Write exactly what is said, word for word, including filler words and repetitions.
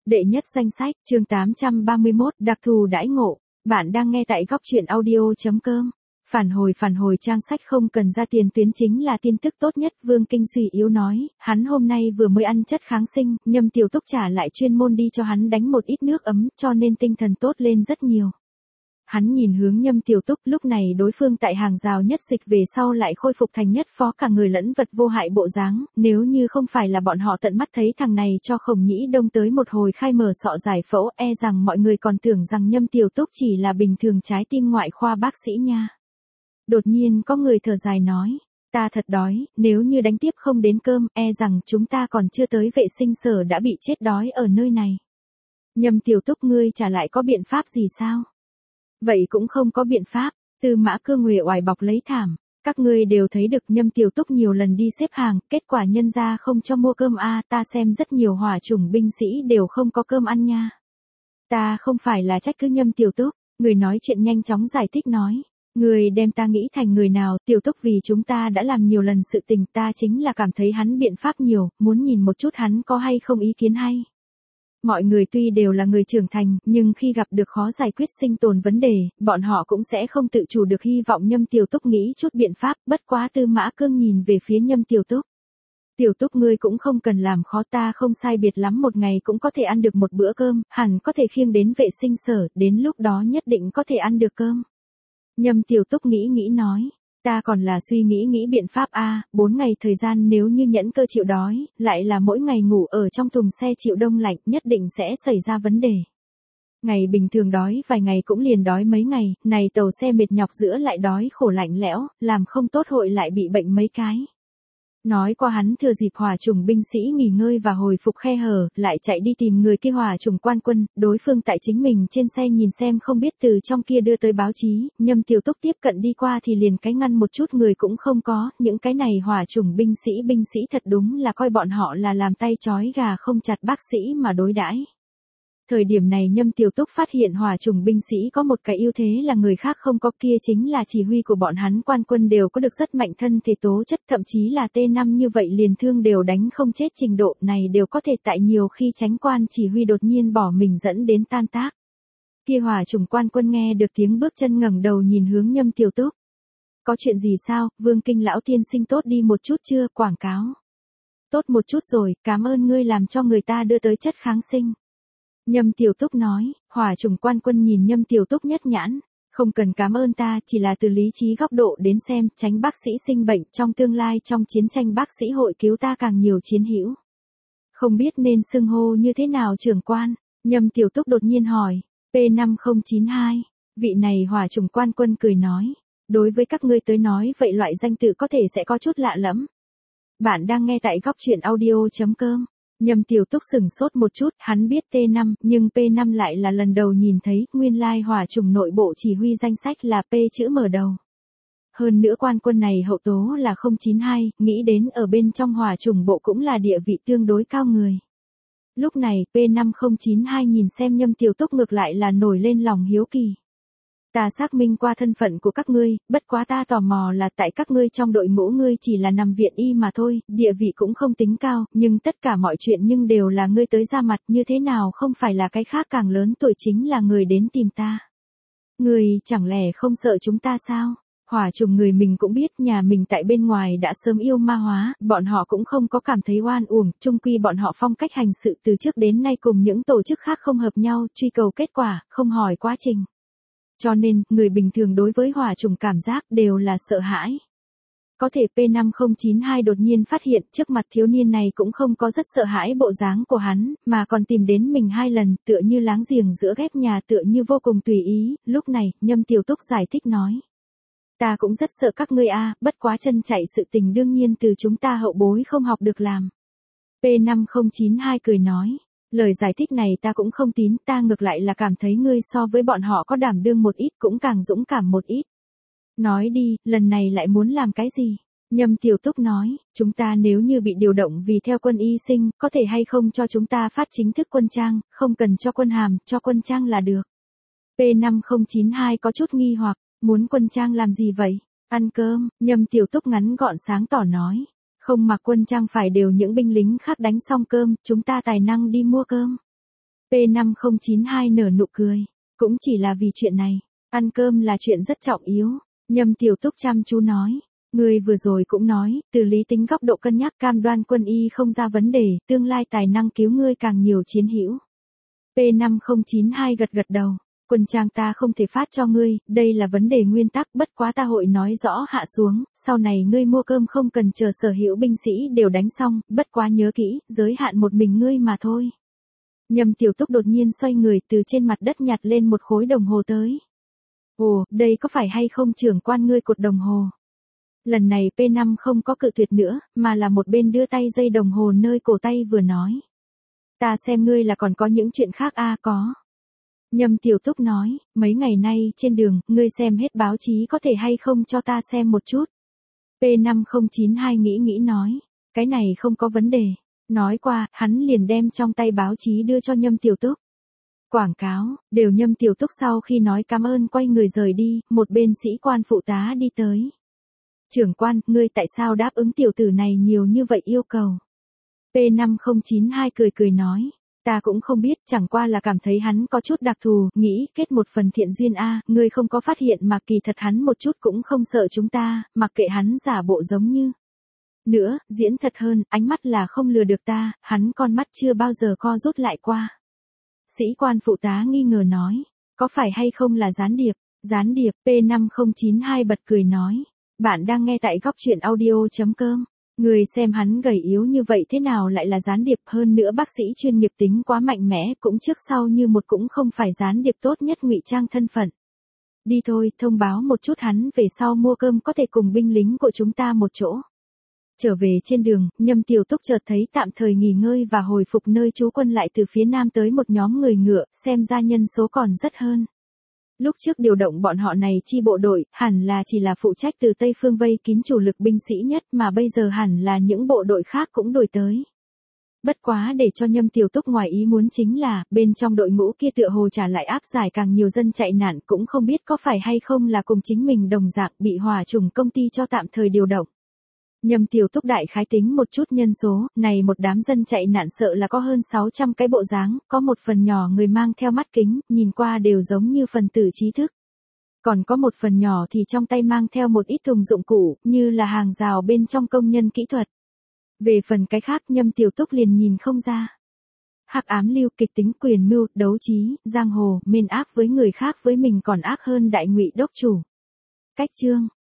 Đệ nhất danh sách, chương tám trăm ba mươi mốt, đặc thù đãi ngộ. Bạn đang nghe tại góc truyện audio.com. Phản hồi phản hồi trang sách không cần ra tiền tuyến chính là tin tức tốt nhất. Vương Kinh suy yếu nói, hắn hôm nay vừa mới ăn chất kháng sinh, Nhâm Tiểu Túc trả lại chuyên môn đi cho hắn đánh một ít nước ấm, cho nên tinh thần tốt lên rất nhiều. Hắn nhìn hướng Nhâm Tiểu Túc, lúc này đối phương tại hàng rào nhất dịch về sau lại khôi phục thành nhất phó cả người lẫn vật vô hại bộ dáng, nếu như không phải là bọn họ tận mắt thấy thằng này cho Khổng Nhĩ Đông tới một hồi khai mở sọ giải phẫu, e rằng mọi người còn tưởng rằng Nhâm Tiểu Túc chỉ là bình thường trái tim ngoại khoa bác sĩ nha. Đột nhiên có người thở dài nói, ta thật đói, nếu như đánh tiếp không đến cơm, e rằng chúng ta còn chưa tới vệ sinh sở đã bị chết đói ở nơi này. Nhâm Tiểu Túc, ngươi trả lại có biện pháp gì sao? Vậy cũng không có biện pháp. Tư Mã Cương uể oải bọc lấy thảm, các ngươi đều thấy được Nhâm Tiểu Túc nhiều lần đi xếp hàng, kết quả nhân gia không cho mua cơm a, ta xem rất nhiều hỏa chủng binh sĩ đều không có cơm ăn nha. Ta không phải là trách cứ Nhâm Tiểu Túc, người nói chuyện nhanh chóng giải thích nói, người đem ta nghĩ thành người nào? Tiểu Túc vì chúng ta đã làm nhiều lần sự tình, ta chính là cảm thấy hắn biện pháp nhiều, muốn nhìn một chút hắn có hay không ý kiến hay. Mọi người tuy đều là người trưởng thành, nhưng khi gặp được khó giải quyết sinh tồn vấn đề, bọn họ cũng sẽ không tự chủ được hy vọng Nhâm Tiểu Túc nghĩ chút biện pháp, bất quá Tư Mã Cương nhìn về phía Nhâm Tiểu Túc. Tiểu Túc, ngươi cũng không cần làm khó ta, không sai biệt lắm một ngày cũng có thể ăn được một bữa cơm, hẳn có thể khiêng đến vệ sinh sở, đến lúc đó nhất định có thể ăn được cơm. Nhâm Tiểu Túc nghĩ nghĩ nói, ta còn là suy nghĩ nghĩ biện pháp a, bốn ngày thời gian nếu như nhẫn cơ chịu đói, lại là mỗi ngày ngủ ở trong thùng xe chịu đông lạnh, nhất định sẽ xảy ra vấn đề. Ngày bình thường đói vài ngày cũng liền đói mấy ngày, này tàu xe mệt nhọc giữa lại đói khổ lạnh lẽo, làm không tốt hội lại bị bệnh mấy cái. Nói qua hắn thừa dịp hỏa chủng binh sĩ nghỉ ngơi và hồi phục khe hở, lại chạy đi tìm người kia hỏa chủng quan quân, đối phương tại chính mình trên xe nhìn xem không biết từ trong kia đưa tới báo chí, Nhâm Tiểu Túc tiếp cận đi qua thì liền cái ngăn một chút người cũng không có, những cái này hỏa chủng binh sĩ binh sĩ thật đúng là coi bọn họ là làm tay trói gà không chặt bác sĩ mà đối đãi. Thời điểm này Nhâm Tiểu Túc phát hiện hỏa chủng binh sĩ có một cái ưu thế là người khác không có, kia chính là chỉ huy của bọn hắn quan quân đều có được rất mạnh thân thể tố chất, thậm chí là T năm như vậy liền thương đều đánh không chết trình độ này đều có thể tại nhiều khi tránh quan chỉ huy đột nhiên bỏ mình dẫn đến tan tác. Kia hỏa chủng quan quân nghe được tiếng bước chân ngẩng đầu nhìn hướng Nhâm Tiểu Túc. Có chuyện gì sao, Vương Kinh lão tiên sinh tốt đi một chút chưa, quảng cáo. Tốt một chút rồi, cảm ơn ngươi làm cho người ta đưa tới chất kháng sinh. Nhâm Tiểu Túc nói, hỏa chủng quan quân nhìn Nhâm Tiểu Túc nhất nhãn, không cần cảm ơn ta, chỉ là từ lý trí góc độ đến xem, tránh bác sĩ sinh bệnh, trong tương lai trong chiến tranh bác sĩ hội cứu ta càng nhiều chiến hữu. Không biết nên xưng hô như thế nào trưởng quan? Nhâm Tiểu Túc đột nhiên hỏi, P năm không chín hai, vị này hỏa chủng quan quân cười nói, đối với các ngươi tới nói vậy loại danh tự có thể sẽ có chút lạ lẫm. Bạn đang nghe tại góc truyện audio.com. Nhâm Tiểu Túc sửng sốt một chút, hắn biết T năm, nhưng P năm lại là lần đầu nhìn thấy, nguyên lai hỏa chủng nội bộ chỉ huy danh sách là P chữ mở đầu. Hơn nữa quan quân này hậu tố là không chín hai, nghĩ đến ở bên trong hỏa chủng bộ cũng là địa vị tương đối cao người. Lúc này P năm không chín hai nhìn xem Nhâm Tiểu Túc ngược lại là nổi lên lòng hiếu kỳ. Ta xác minh qua thân phận của các ngươi, bất quá ta tò mò là tại các ngươi trong đội ngũ ngươi chỉ là nằm viện y mà thôi, địa vị cũng không tính cao, nhưng tất cả mọi chuyện nhưng đều là ngươi tới ra mặt, như thế nào không phải là cái khác càng lớn tuổi chính là người đến tìm ta. Ngươi chẳng lẽ không sợ chúng ta sao? Hỏa chủng người mình cũng biết nhà mình tại bên ngoài đã sớm yêu ma hóa, bọn họ cũng không có cảm thấy oan uổng, chung quy bọn họ phong cách hành sự từ trước đến nay cùng những tổ chức khác không hợp nhau, truy cầu kết quả, không hỏi quá trình. Cho nên, người bình thường đối với hỏa chủng cảm giác đều là sợ hãi. Có thể P năm không chín hai đột nhiên phát hiện trước mặt thiếu niên này cũng không có rất sợ hãi bộ dáng của hắn, mà còn tìm đến mình hai lần, tựa như láng giềng giữa ghép nhà, tựa như vô cùng tùy ý. Lúc này, Nhâm Tiểu Túc giải thích nói. Ta cũng rất sợ các ngươi a, bất quá chân chạy sự tình đương nhiên từ chúng ta hậu bối không học được làm. P năm không chín hai cười nói. Lời giải thích này ta cũng không tín, ta ngược lại là cảm thấy ngươi so với bọn họ có đảm đương một ít, cũng càng dũng cảm một ít. Nói đi, lần này lại muốn làm cái gì? Nhâm Tiểu Túc nói, chúng ta nếu như bị điều động vì theo quân y sinh, có thể hay không cho chúng ta phát chính thức quân trang, không cần cho quân hàm, cho quân trang là được. P năm không chín hai có chút nghi hoặc, muốn quân trang làm gì vậy? Ăn cơm, Nhâm Tiểu Túc ngắn gọn sáng tỏ nói. Không mặc quân trang phải đều những binh lính khác đánh xong cơm, chúng ta tài năng đi mua cơm. P năm không chín hai nở nụ cười. Cũng chỉ là vì chuyện này. Ăn cơm là chuyện rất trọng yếu. Nhâm Tiểu Túc chăm chú nói. Ngươi vừa rồi cũng nói, từ lý tính góc độ cân nhắc cam đoan Quân Y không ra vấn đề, tương lai tài năng cứu ngươi càng nhiều chiến hữu. P năm không chín hai gật gật đầu. Quân trang ta không thể phát cho ngươi, đây là vấn đề nguyên tắc, bất quá ta hội nói rõ hạ xuống, sau này ngươi mua cơm không cần chờ sở hữu binh sĩ đều đánh xong, bất quá nhớ kỹ, giới hạn một mình ngươi mà thôi. Nhâm Tiểu Túc đột nhiên xoay người từ trên mặt đất nhặt lên một khối đồng hồ tới. Ồ, đây có phải hay không trưởng quan ngươi cột đồng hồ? Lần này P năm không có cự tuyệt nữa, mà là một bên đưa tay dây đồng hồ nơi cổ tay vừa nói. Ta xem ngươi là còn có những chuyện khác a à, có. Nhâm Tiểu Túc nói, mấy ngày nay trên đường, ngươi xem hết báo chí có thể hay không cho ta xem một chút. P năm không chín hai nghĩ nghĩ nói, cái này không có vấn đề. Nói qua, hắn liền đem trong tay báo chí đưa cho Nhâm Tiểu Túc. Quảng cáo, đều Nhâm Tiểu Túc sau khi nói cảm ơn quay người rời đi, một bên sĩ quan phụ tá đi tới. Trưởng quan, ngươi tại sao đáp ứng tiểu tử này nhiều như vậy yêu cầu? P năm không chín hai cười cười nói, ta cũng không biết, chẳng qua là cảm thấy hắn có chút đặc thù, nghĩ kết một phần thiện duyên a, ngươi không có phát hiện mà kỳ thật hắn một chút cũng không sợ chúng ta, mặc kệ hắn giả bộ giống như. Nữa, diễn thật hơn, ánh mắt là không lừa được ta, hắn con mắt chưa bao giờ co rút lại qua. Sĩ quan phụ tá nghi ngờ nói, có phải hay không là gián điệp? Gián điệp, P năm không chín hai bật cười nói, bạn đang nghe tại góc truyện audio.com. Người xem hắn gầy yếu như vậy thế nào lại là gián điệp, hơn nữa bác sĩ chuyên nghiệp tính quá mạnh mẽ, cũng trước sau như một cũng không phải gián điệp tốt nhất ngụy trang thân phận. Đi thôi, thông báo một chút hắn về sau mua cơm có thể cùng binh lính của chúng ta một chỗ. Trở về trên đường, Nhâm Tiểu Túc chợt thấy tạm thời nghỉ ngơi và hồi phục nơi trú quân lại từ phía nam tới một nhóm người ngựa, xem ra nhân số còn rất hơn. Lúc trước điều động bọn họ này chi bộ đội, hẳn là chỉ là phụ trách từ Tây Phương vây kín chủ lực binh sĩ nhất mà bây giờ hẳn là những bộ đội khác cũng đổi tới. Bất quá để cho Nhâm Tiểu Túc ngoài ý muốn chính là, bên trong đội ngũ kia tựa hồ trả lại áp giải càng nhiều dân chạy nạn, cũng không biết có phải hay không là cùng chính mình đồng dạng bị hỏa chủng công ty cho tạm thời điều động. Nhâm Tiểu Túc đại khái tính một chút nhân số, này một đám dân chạy nạn sợ là có hơn sáu trăm cái bộ dáng, có một phần nhỏ người mang theo mắt kính, nhìn qua đều giống như phần tử trí thức. Còn có một phần nhỏ thì trong tay mang theo một ít thùng dụng cụ, như là hàng rào bên trong công nhân kỹ thuật. Về phần cái khác Nhâm Tiểu Túc liền nhìn không ra. Hắc ám lưu, kịch tính, quyền mưu, đấu trí, giang hồ, mên ác với người khác với mình còn ác hơn đại ngụy đốc chủ. Cách chương